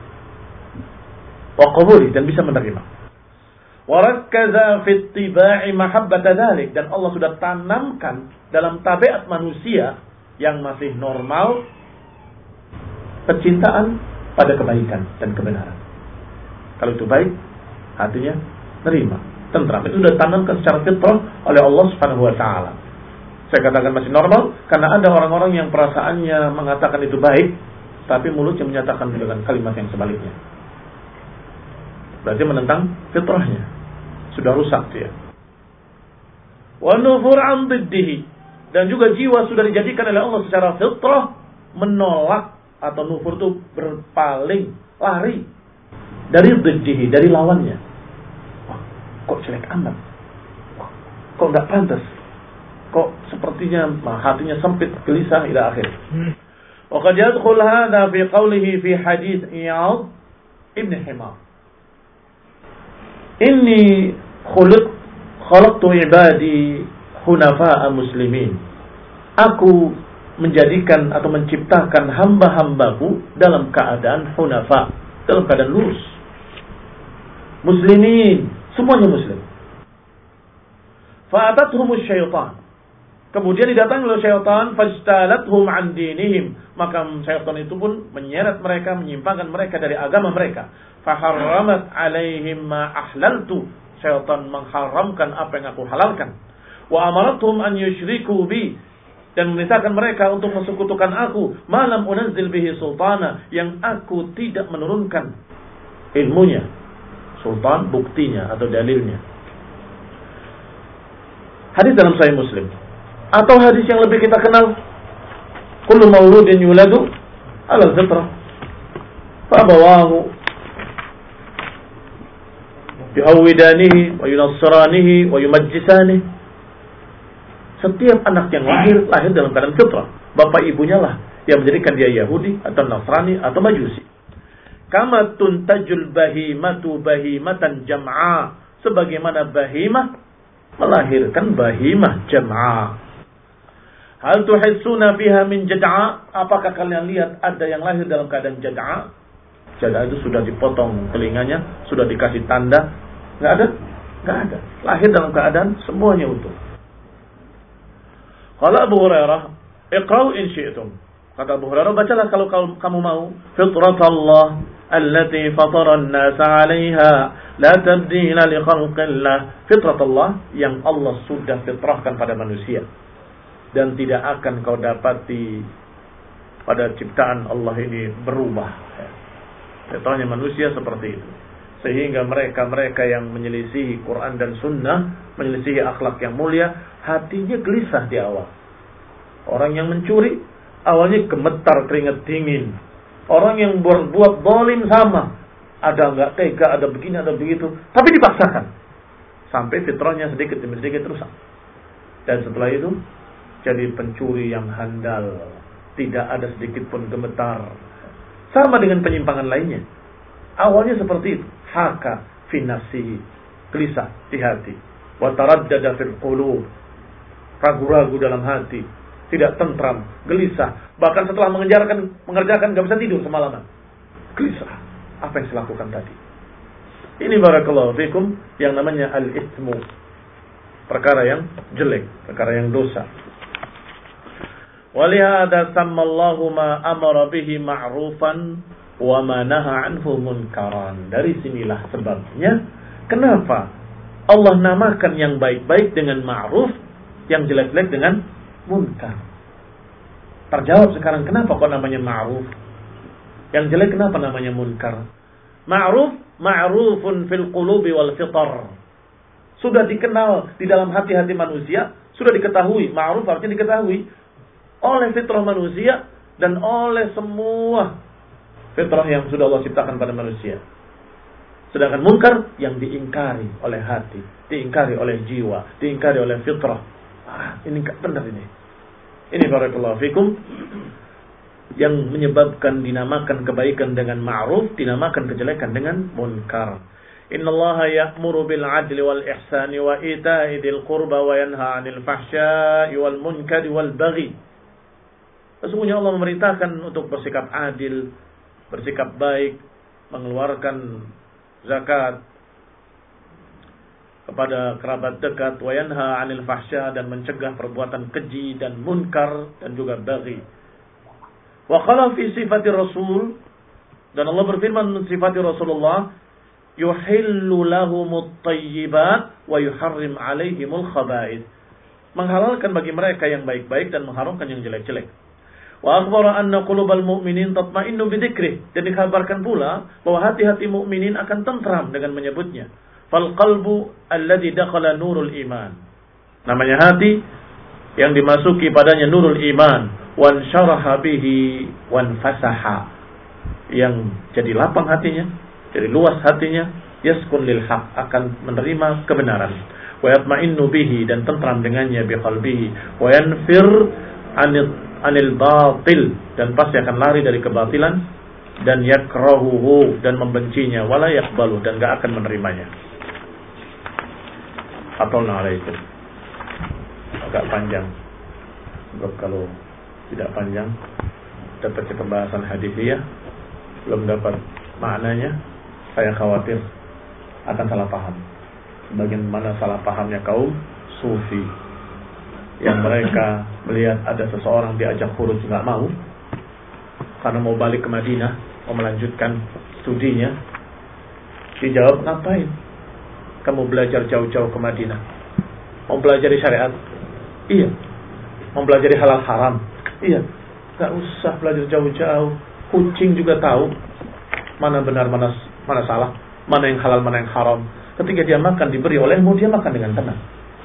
[SPEAKER 1] Wa qabulih, dan bisa menerima. Wa rakkaza fi ittiba'i mahabbata dzalik, dan Allah sudah tanamkan dalam tabiat manusia yang masih normal, kecintaan pada kebaikan dan kebenaran. Kalau itu baik, hatinya nerima, tentram. Itu sudah ditanamkan secara fitrah oleh Allah Subhanahu wa taala. Saya katakan masih normal karena ada orang-orang yang perasaannya mengatakan itu baik, tapi mulutnya menyatakan dengan kalimat yang sebaliknya. Berarti menentang fitrahnya. Sudah rusak dia. Wa nufur an diddihi, dan juga jiwa sudah dijadikan oleh Allah secara fitrah menolak, atau nufur itu berpaling, lari dari diddihi, dari lawannya. Wah, kok jelek amat. Wah, kok enggak pantas. Kok sepertinya hatinya sempit, gelisah ila akhir. Wa qad yadkhul hadha fi qawlihi fi hadits Iyad ibn Himar. Inni khuliq khalaqtu ibadi hunafa'a muslimin. Aku menjadikan atau menciptakan hamba-hambaku dalam keadaan hunafa, dalam keadaan lurus. Muslimin, semuanya muslim. Fa'atathumus syaitan. Kemudian didatangi oleh syaitan, fajtalathum an dinihim. Maka syaitan itu pun menyeret mereka, menyimpangkan mereka dari agama mereka. Faharramat alaihim ma ahlaltu. Syaitan mengharamkan apa yang aku halalkan. Wa amarathum an yushriku bi, dan memerintahkan mereka untuk mensekutukan aku, malam unazil bihi sultana, yang aku tidak menurunkan ilmunya, sultan, buktinya atau dalilnya. Hadis dalam Sahih Muslim, atau hadis yang lebih kita kenal, kullu mauludin yuladu ala fitrah fa abawahu yuhawidanihi wa yunassiranihi wa yumajjisanihi. Setiap anak yang lahir, lahir dalam keadaan fitrah. Bapak ibunya lah yang menjadikan dia Yahudi atau Nasrani atau Majusi. Kama tuntajul bahimatu bahimatan jam'a, sebagaimana bahimah melahirkan bahimah jam'a. Hal tuhissuna fiha min jad'a, apakah kalian lihat ada yang lahir dalam keadaan jad'a? Jad'a itu sudah dipotong telinganya, sudah dikasih tanda. Enggak ada? Enggak ada. Lahir dalam keadaan semuanya utuh. Qala Abu Hurairah, "Iqra'u in syi'tum." Kata Abu Hurairah, bacalah kalau kamu mau. Fitratallah allati fatara an-nasa 'alaiha, la tabdila li khalqillah. Fitratallah yang Allah sudah fitrahkan pada manusia, dan tidak akan kau dapati pada ciptaan Allah ini berubah. Fitrahnya manusia seperti itu. Sehingga mereka-mereka yang menyelisihi Quran dan Sunnah, menyelisihi akhlak yang mulia, hatinya gelisah di awal. Orang yang mencuri, awalnya gemetar, keringat dingin. Orang yang berbuat zalim sama. Ada enggak tega, ada begini, ada begitu. Tapi dipaksakan. Sampai fitrahnya sedikit demi sedikit rusak. Dan setelah itu, jadi pencuri yang handal. Tidak ada sedikit pun gemetar. Sama dengan penyimpangan lainnya. Awalnya seperti itu. Haka fi nafsihi, gelisah di hati. Wa taraddada fil qulub, ragu-ragu dalam hati, tidak tentram, gelisah. Bahkan setelah mengerjakan mengerjakan enggak bisa tidur semalaman. Gelisah. Apa yang saya lakukan tadi? Ini barakallahu fikum yang namanya al-ithmu. Perkara yang jelek, perkara yang dosa. Walihada sammallahu ma amara bihi ma'rufan wa ma naha anhu munkaran. Dari sinilah sebabnya kenapa Allah namakan yang baik-baik dengan ma'ruf, yang jelek-jelek dengan munkar. Terjawab sekarang, kenapa kok namanya ma'ruf? Yang jelek kenapa namanya munkar? Ma'ruf, ma'rufun fil qulubi wal fitar. Sudah dikenal di dalam hati-hati manusia, sudah diketahui. Ma'ruf artinya diketahui oleh fitrah manusia dan oleh semua fitrah yang sudah Allah ciptakan pada manusia. Sedangkan munkar yang diingkari oleh hati, diingkari oleh jiwa, diingkari oleh fitrah. Ah, ini enggak benar ini. Ini barakallahu fikum yang menyebabkan dinamakan kebaikan dengan ma'ruf, dinamakan kejelekan dengan munkar. Innallaha ya'muru bil 'adli wal ihsani wa ita'i dzil qurba wa yanha 'anil fahsya'i wal munkari wal baghi. Sesungguhnya Allah memerintahkan untuk bersikap adil, bersikap baik, mengeluarkan zakat, kepada kerabat dekat, wa yanha 'anil fahsya, dan mencegah perbuatan keji dan munkar dan juga baghi. Wa qala fi sifati Rasul, dan Allah berfirman mensifati Rasulullah, yuhillu lahumut thayyibat wa yuharrim 'alaihimul khaba'ith. Menghalalkan bagi mereka yang baik-baik dan mengharamkan yang jelek-jelek. Wa akhbara anna qulubal mu'minin tatma'innu bidzikrih, dan dikabarkan pula bahwa hati-hati mukminin akan tentram dengan menyebutnya. Fal qalbu alladhi dakhala nurul iman. Namanya hati yang dimasuki padanya nurul iman, wan syaraha bihi wan fasaha, yang jadi lapang hatinya, jadi luas hatinya, yaskun lil haq, akan menerima kebenaran. Wa yatma'innu bihi, dan tentram dengannya, bi qalbihi, wa yanfir anil anil batil, dan pasti akan lari dari kebatilan, dan yakrahuhu, dan membencinya, wala yaqbalu, dan enggak akan menerimanya. Atolna alaikum. Agak panjang. Sebab kalau tidak panjang dapat pembahasan hadithiyah, belum dapat maknanya, saya khawatir akan salah paham. Bagaimana salah pahamnya kaum sufi, yang mereka melihat ada seseorang diajak khuruj nggak mau karena mau balik ke Madinah, mau melanjutkan studinya. Dijawab, ngapain kamu belajar jauh-jauh ke Madinah? Mau belajar syariat? Iya. Mau belajar halal haram? Iya. Nggak usah belajar jauh-jauh. Kucing juga tahu mana benar, mana mana salah, mana yang halal, mana yang haram. Ketika dia makan diberi olehmu, dia makan dengan tenang.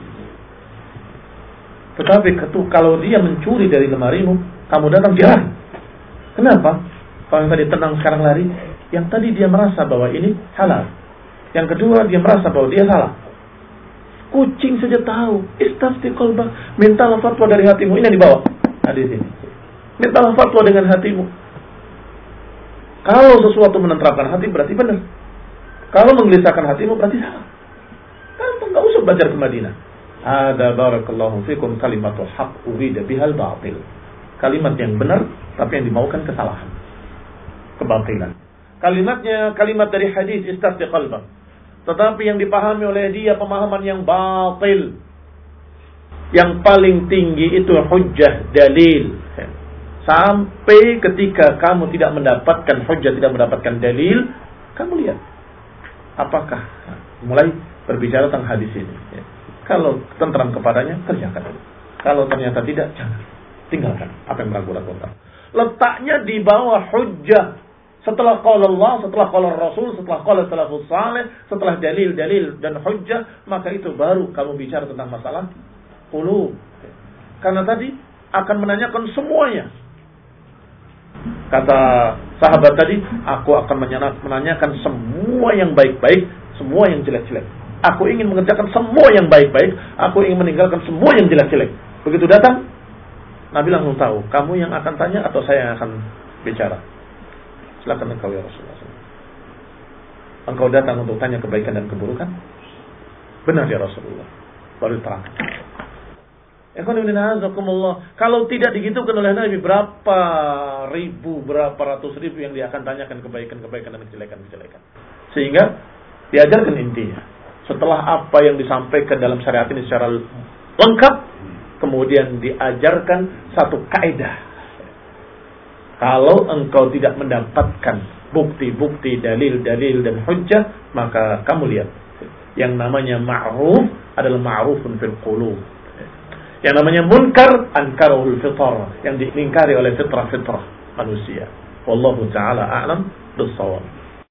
[SPEAKER 1] Tetapi kalau dia mencuri dari lemarimu, kamu datang, dia lari. Kenapa? Kalau yang tadi tenang sekarang lari, yang tadi dia merasa bahwa ini halal, yang kedua dia merasa bahwa dia salah. Kucing saja tahu. Istafti qalbak, mintalah fatwa dari hatimu. Ini yang dibawa hadis ini. Mintalah fatwa dengan hatimu. Kalau sesuatu menenteramkan hati berarti benar. Kalau menggelisahkan hatimu berarti salah. Kan enggak usah belajar ke Madinah. Ada barakallahu fikum kalimatul haq urida bihal batil. Kalimat yang benar tapi yang dimaukan kesalahan, kebatilan. Kalimatnya kalimat dari hadis istafti qalbak, tetapi yang dipahami oleh dia pemahaman yang batil. Yang paling tinggi itu hujjah, dalil. Sampai ketika kamu tidak mendapatkan hujjah, tidak mendapatkan dalil, kamu lihat apakah mulai berbicara tentang hadis ini. Kalau tentram kepadanya, kerjakan. Kalau ternyata tidak, jangan. Tinggalkan apa yang meragu-ragukan. Letaknya di bawah hujjah. Setelah qala Allah, setelah qala Rasul, setelah qala salafus salih, setelah dalil-dalil dan hujjah, maka itu baru kamu bicara tentang masalah qulub. Karena tadi akan menanyakan semuanya. Kata sahabat tadi, aku akan menanyakan semua yang baik-baik, semua yang jelek-jelek. Aku ingin mengerjakan semua yang baik-baik, aku ingin meninggalkan semua yang jelek-jelek. Begitu datang, Nabi langsung tahu, kamu yang akan tanya atau saya yang akan bicara. Silakan engkau ya Rasulullah. Engkau datang untuk tanya kebaikan dan keburukan? Benar ya Rasulullah. Baru terang. Kalau tidak digitukan oleh Nabi, berapa ribu, berapa ratus ribu yang dia akan tanyakan kebaikan-kebaikan dan kejelekan-kejelekan. Sehingga diajarkan intinya. Setelah apa yang disampaikan dalam syariat ini secara lengkap, kemudian diajarkan satu kaidah. Kalau engkau tidak mendapatkan bukti-bukti, dalil-dalil dan hujjah, maka kamu lihat, yang namanya ma'ruf adalah ma'rufun fil qulub. Yang namanya munkar, ankarahul fitrah, yang diingkari oleh fitrah-fitrah manusia. Wallahu ta'ala a'lam bis-shawab.